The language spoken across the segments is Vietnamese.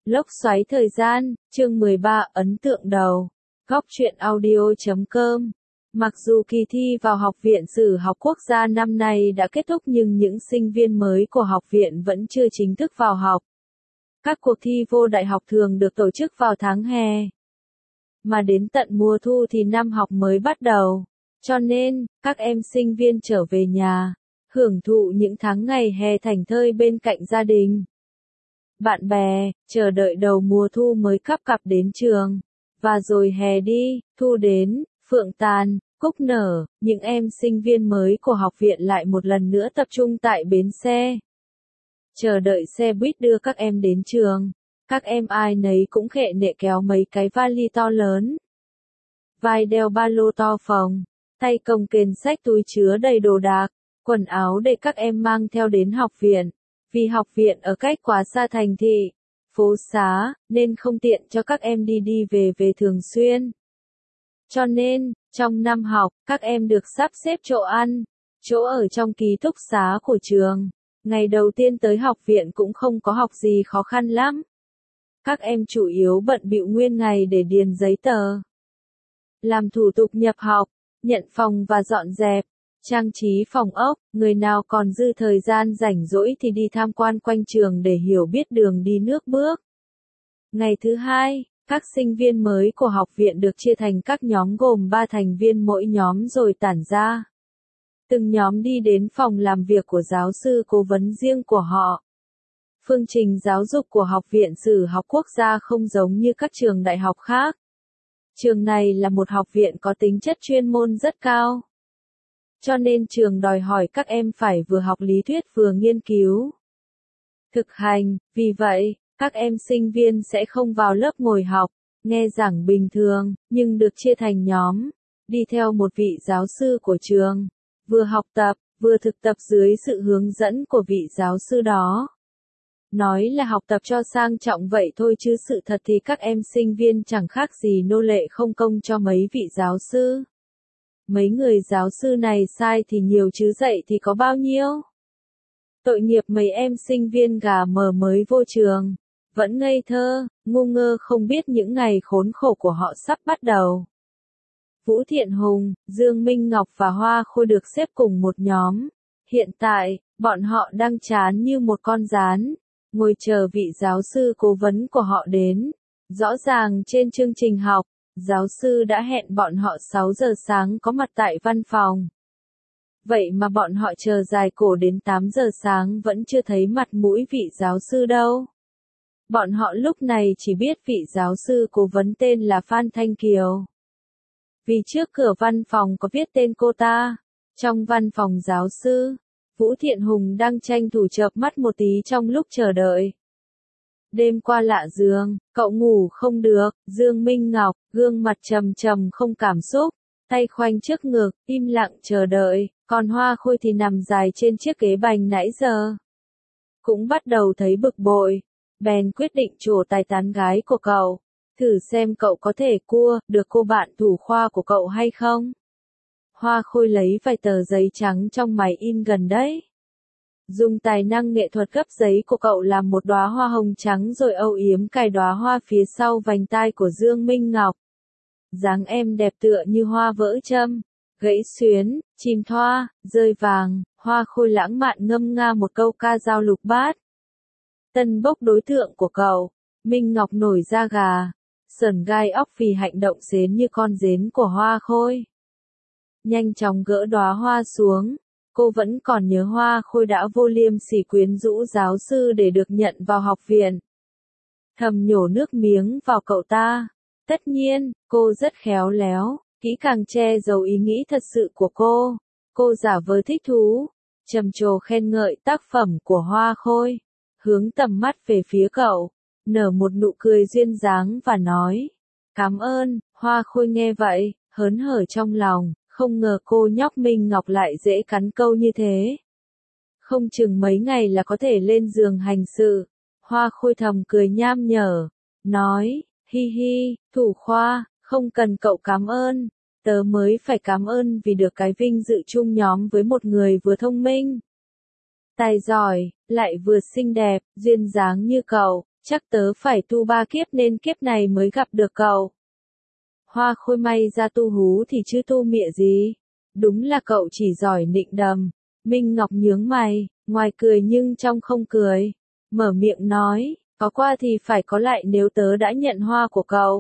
Lốc xoáy thời gian, chương 13, ấn tượng đầu. Góc truyện audio.com. Mặc dù kỳ thi vào Học viện Sử học Quốc gia năm nay đã kết thúc nhưng những sinh viên mới của học viện vẫn chưa chính thức vào học. Các cuộc thi vô đại học thường được tổ chức vào tháng hè. Mà đến tận mùa thu thì năm học mới bắt đầu. Cho nên, các em sinh viên trở về nhà, hưởng thụ những tháng ngày hè thảnh thơi bên cạnh gia đình. Bạn bè, chờ đợi đầu mùa thu mới cắp cặp đến trường. Và rồi hè đi, thu đến, phượng tàn, cúc nở, những em sinh viên mới của học viện lại một lần nữa tập trung tại bến xe. Chờ đợi xe buýt đưa các em đến trường. Các em ai nấy cũng khệ nệ kéo mấy cái vali to lớn. Vai đeo ba lô to phồng, tay cồng kềnh xách túi chứa đầy đồ đạc, quần áo để các em mang theo đến học viện. Vì học viện ở cách quá xa thành thị, phố xá, nên không tiện cho các em đi về thường xuyên. Cho nên, trong năm học, các em được sắp xếp chỗ ăn, chỗ ở trong ký túc xá của trường. Ngày đầu tiên tới học viện cũng không có học gì khó khăn lắm. Các em chủ yếu bận bịu nguyên ngày để điền giấy tờ, làm thủ tục nhập học, nhận phòng và dọn dẹp, trang trí phòng ốc. Người nào còn dư thời gian rảnh rỗi thì đi tham quan quanh trường để hiểu biết đường đi nước bước. Ngày thứ hai, các sinh viên mới của học viện được chia thành các nhóm gồm 3 thành viên mỗi nhóm rồi tản ra. Từng nhóm đi đến phòng làm việc của giáo sư cố vấn riêng của họ. Phương trình giáo dục của Học viện Sử học Quốc gia không giống như các trường đại học khác. Trường này là một học viện có tính chất chuyên môn rất cao. Cho nên trường đòi hỏi các em phải vừa học lý thuyết vừa nghiên cứu thực hành. Vì vậy, các em sinh viên sẽ không vào lớp ngồi học, nghe giảng bình thường, nhưng được chia thành nhóm, đi theo một vị giáo sư của trường, vừa học tập, vừa thực tập dưới sự hướng dẫn của vị giáo sư đó. Nói là học tập cho sang trọng vậy thôi chứ sự thật thì các em sinh viên chẳng khác gì nô lệ không công cho mấy vị giáo sư. Mấy người giáo sư này sai thì nhiều chứ dạy thì có bao nhiêu. Tội nghiệp mấy em sinh viên gà mờ mới vô trường, vẫn ngây thơ, ngu ngơ không biết những ngày khốn khổ của họ sắp bắt đầu. Vũ Thiện Hùng, Dương Minh Ngọc và Hoa Khôi được xếp cùng một nhóm. Hiện tại, bọn họ đang chán như một con gián, ngồi chờ vị giáo sư cố vấn của họ đến. Rõ ràng trên chương trình học, giáo sư đã hẹn bọn họ 6 giờ sáng có mặt tại văn phòng. Vậy mà bọn họ chờ dài cổ đến 8 giờ sáng vẫn chưa thấy mặt mũi vị giáo sư đâu. Bọn họ lúc này chỉ biết vị giáo sư cố vấn tên là Phan Thanh Kiều. Vì trước cửa văn phòng có viết tên cô ta. Trong văn phòng giáo sư, Vũ Thiện Hùng đang tranh thủ chợp mắt một tí trong lúc chờ đợi. Đêm qua lạ giường, cậu ngủ không được. Dương Minh Ngọc, gương mặt trầm trầm không cảm xúc, tay khoanh trước ngực, im lặng chờ đợi, còn Hoa Khôi thì nằm dài trên chiếc ghế bành nãy giờ. Cũng bắt đầu thấy bực bội, bèn quyết định trổ tài tán gái của cậu, thử xem cậu có thể cua được cô bạn thủ khoa của cậu hay không. Hoa Khôi lấy vài tờ giấy trắng trong máy in gần đấy. Dùng tài năng nghệ thuật gấp giấy của cậu làm một đóa hoa hồng trắng rồi âu yếm cài đóa hoa phía sau vành tai của Dương Minh Ngọc. Dáng em đẹp tựa như hoa vỡ châm, gãy xuyến, chìm thoa, rơi vàng. Hoa Khôi lãng mạn ngâm nga một câu ca dao lục bát. Tân bốc đối tượng của cậu, Minh Ngọc nổi da gà, sởn gai óc vì hành động xến như con rến của Hoa Khôi. Nhanh chóng gỡ đóa hoa xuống, cô vẫn còn nhớ Hoa Khôi đã vô liêm sỉ quyến rũ giáo sư để được nhận vào học viện. Thầm nhổ nước miếng vào cậu ta. Tất nhiên, cô rất khéo léo, kỹ càng che giấu ý nghĩ thật sự của cô. Cô giả vờ thích thú, trầm trồ khen ngợi tác phẩm của Hoa Khôi, hướng tầm mắt về phía cậu, nở một nụ cười duyên dáng và nói, cảm ơn. Hoa Khôi nghe vậy, hớn hở trong lòng, không ngờ cô nhóc Minh Ngọc lại dễ cắn câu như thế. Không chừng mấy ngày là có thể lên giường hành sự. Hoa Khôi thầm cười nham nhở, nói, hi hi, thủ khoa, không cần cậu cảm ơn, tớ mới phải cảm ơn vì được cái vinh dự chung nhóm với một người vừa thông minh, tài giỏi, lại vừa xinh đẹp, duyên dáng như cậu. Chắc tớ phải tu 3 kiếp nên kiếp này mới gặp được cậu. Hoa Khôi may ra tu hú thì chứ tu mịa gì. Đúng là cậu chỉ giỏi nịnh đầm. Minh Ngọc nhướng mày, ngoài cười nhưng trong không cười. Mở miệng nói, có qua thì phải có lại nếu tớ đã nhận hoa của cậu.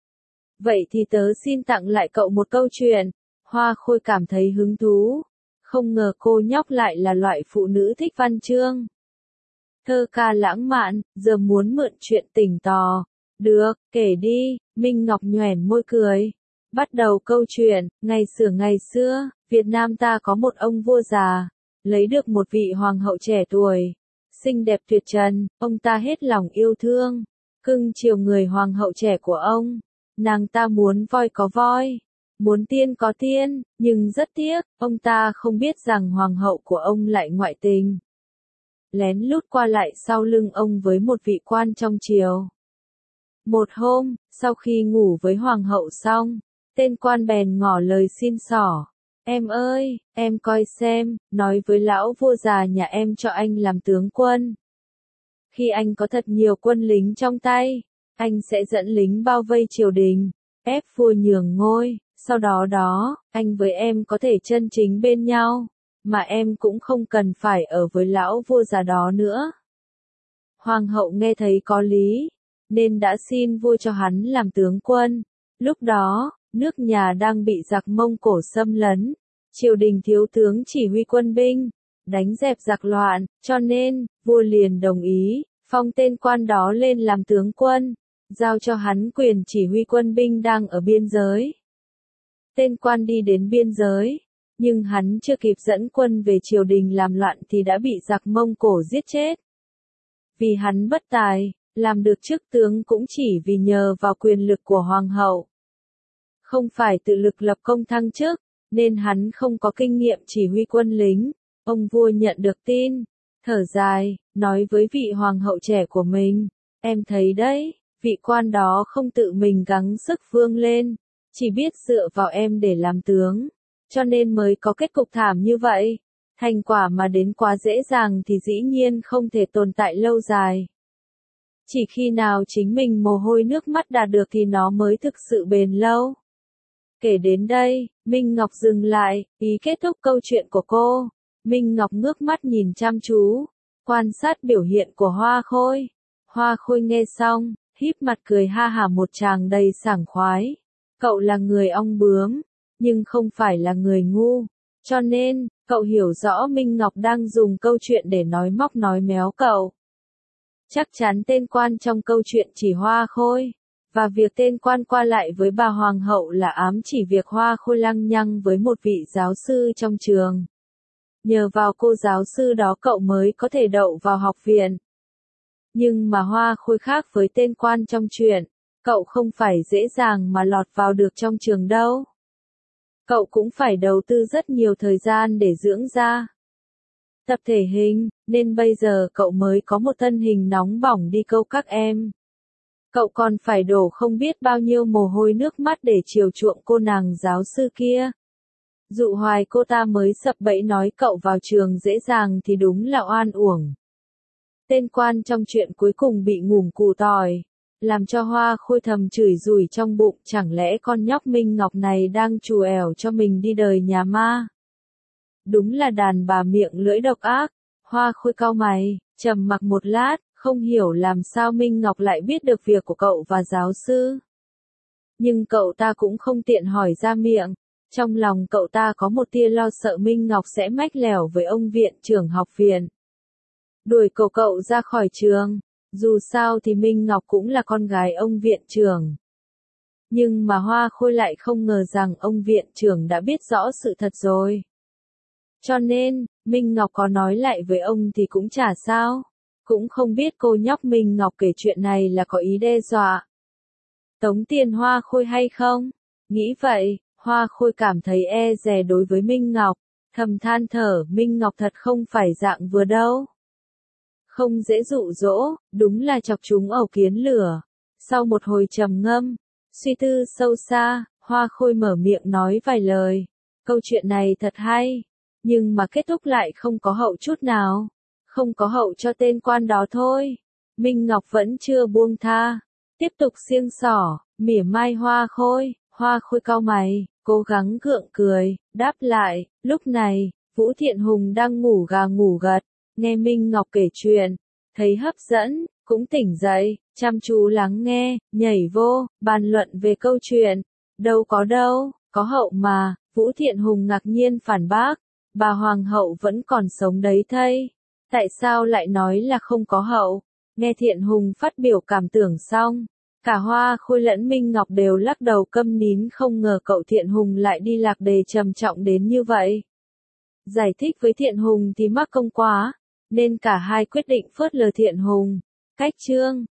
Vậy thì tớ xin tặng lại cậu một câu chuyện. Hoa Khôi cảm thấy hứng thú. Không ngờ cô nhóc lại là loại phụ nữ thích văn chương. Thơ ca lãng mạn, giờ muốn mượn chuyện tình tò. Được, kể đi, Minh Ngọc nhoẻn môi cười. Bắt đầu câu chuyện, ngày xưa, Việt Nam ta có một ông vua già, lấy được một vị hoàng hậu trẻ tuổi, xinh đẹp tuyệt trần, ông ta hết lòng yêu thương, cưng chiều người hoàng hậu trẻ của ông. Nàng ta muốn voi có voi, muốn tiên có tiên, nhưng rất tiếc, ông ta không biết rằng hoàng hậu của ông lại ngoại tình. Lén lút qua lại sau lưng ông với một vị quan trong triều. Một hôm, sau khi ngủ với hoàng hậu xong, tên quan bèn ngỏ lời xin xỏ. Em ơi, em coi xem, nói với lão vua già nhà em cho anh làm tướng quân. Khi anh có thật nhiều quân lính trong tay, anh sẽ dẫn lính bao vây triều đình, ép vua nhường ngôi, sau đó, anh với em có thể chân chính bên nhau, mà em cũng không cần phải ở với lão vua già đó nữa. Hoàng hậu nghe thấy có lý, nên đã xin vua cho hắn làm tướng quân. Lúc đó, nước nhà đang bị giặc Mông Cổ xâm lấn, triều đình thiếu tướng chỉ huy quân binh, đánh dẹp giặc loạn, cho nên, vua liền đồng ý, phong tên quan đó lên làm tướng quân, giao cho hắn quyền chỉ huy quân binh đang ở biên giới. Tên quan đi đến biên giới, nhưng hắn chưa kịp dẫn quân về triều đình làm loạn thì đã bị giặc Mông Cổ giết chết. Vì hắn bất tài, làm được chức tướng cũng chỉ vì nhờ vào quyền lực của hoàng hậu. Không phải tự lực lập công thăng chức, nên hắn không có kinh nghiệm chỉ huy quân lính. Ông vua nhận được tin, thở dài, nói với vị hoàng hậu trẻ của mình, em thấy đấy, vị quan đó không tự mình gắng sức vươn lên, chỉ biết dựa vào em để làm tướng, cho nên mới có kết cục thảm như vậy. Thành quả mà đến quá dễ dàng thì dĩ nhiên không thể tồn tại lâu dài. Chỉ khi nào chính mình mồ hôi nước mắt đạt được thì nó mới thực sự bền lâu. Kể đến đây, Minh Ngọc dừng lại, ý kết thúc câu chuyện của cô. Minh Ngọc ngước mắt nhìn chăm chú, quan sát biểu hiện của Hoa Khôi. Hoa Khôi nghe xong, híp mặt cười ha hả một tràng đầy sảng khoái. Cậu là người ong bướm, nhưng không phải là người ngu. Cho nên, cậu hiểu rõ Minh Ngọc đang dùng câu chuyện để nói móc nói méo cậu. Chắc chắn tên quan trong câu chuyện chỉ Hoa Khôi, và việc tên quan qua lại với bà hoàng hậu là ám chỉ việc Hoa Khôi lăng nhăng với một vị giáo sư trong trường. Nhờ vào cô giáo sư đó cậu mới có thể đậu vào học viện. Nhưng mà Hoa Khôi khác với tên quan trong chuyện, cậu không phải dễ dàng mà lọt vào được trong trường đâu. Cậu cũng phải đầu tư rất nhiều thời gian để dưỡng da, tập thể hình, nên bây giờ cậu mới có một thân hình nóng bỏng đi câu các em. Cậu còn phải đổ không biết bao nhiêu mồ hôi nước mắt để chiều chuộng cô nàng giáo sư kia. Dụ hoài cô ta mới sập bẫy nói cậu vào trường dễ dàng thì đúng là oan uổng. Tên quan trong chuyện cuối cùng bị ngủm củ tỏi, làm cho Hoa Khôi thầm chửi rủi trong bụng, chẳng lẽ con nhóc Minh Ngọc này đang trù ẻo cho mình đi đời nhà ma. Đúng là đàn bà miệng lưỡi độc ác. Hoa Khôi cau mày, trầm mặc một lát, không hiểu làm sao Minh Ngọc lại biết được việc của cậu và giáo sư. Nhưng cậu ta cũng không tiện hỏi ra miệng. Trong lòng cậu ta có một tia lo sợ Minh Ngọc sẽ mách lẻo với ông viện trưởng học viện, đuổi cậu ra khỏi trường. Dù sao thì Minh Ngọc cũng là con gái ông viện trưởng. Nhưng mà Hoa Khôi lại không ngờ rằng ông viện trưởng đã biết rõ sự thật rồi. Cho nên, Minh Ngọc có nói lại với ông thì cũng chả sao. Cũng không biết cô nhóc Minh Ngọc kể chuyện này là có ý đe dọa tống tiền Hoa Khôi hay không? Nghĩ vậy, Hoa Khôi cảm thấy e dè đối với Minh Ngọc, thầm than thở Minh Ngọc thật không phải dạng vừa đâu. Không dễ dụ dỗ, đúng là chọc chúng ẩu kiến lửa. Sau một hồi trầm ngâm, suy tư sâu xa, Hoa Khôi mở miệng nói vài lời. Câu chuyện này thật hay, nhưng mà kết thúc lại không có hậu chút nào. Không có hậu cho tên quan đó thôi. Minh Ngọc vẫn chưa buông tha, tiếp tục xiêng xỏ, mỉa mai Hoa Khôi cau mày, cố gắng gượng cười, đáp lại, lúc này, Vũ Thiện Hùng đang ngủ gà ngủ gật, nghe Minh Ngọc kể chuyện, thấy hấp dẫn, cũng tỉnh dậy, chăm chú lắng nghe, nhảy vô, bàn luận về câu chuyện, đâu, có hậu mà, Vũ Thiện Hùng ngạc nhiên phản bác, bà Hoàng hậu vẫn còn sống đấy thây, tại sao lại nói là không có hậu, nghe Thiện Hùng phát biểu cảm tưởng xong. Cả Hoa Khôi lẫn Minh Ngọc đều lắc đầu câm nín, không ngờ cậu Thiện Hùng lại đi lạc đề trầm trọng đến như vậy. Giải thích với Thiện Hùng thì mắc công quá, nên cả hai quyết định phớt lờ Thiện Hùng. Cách chương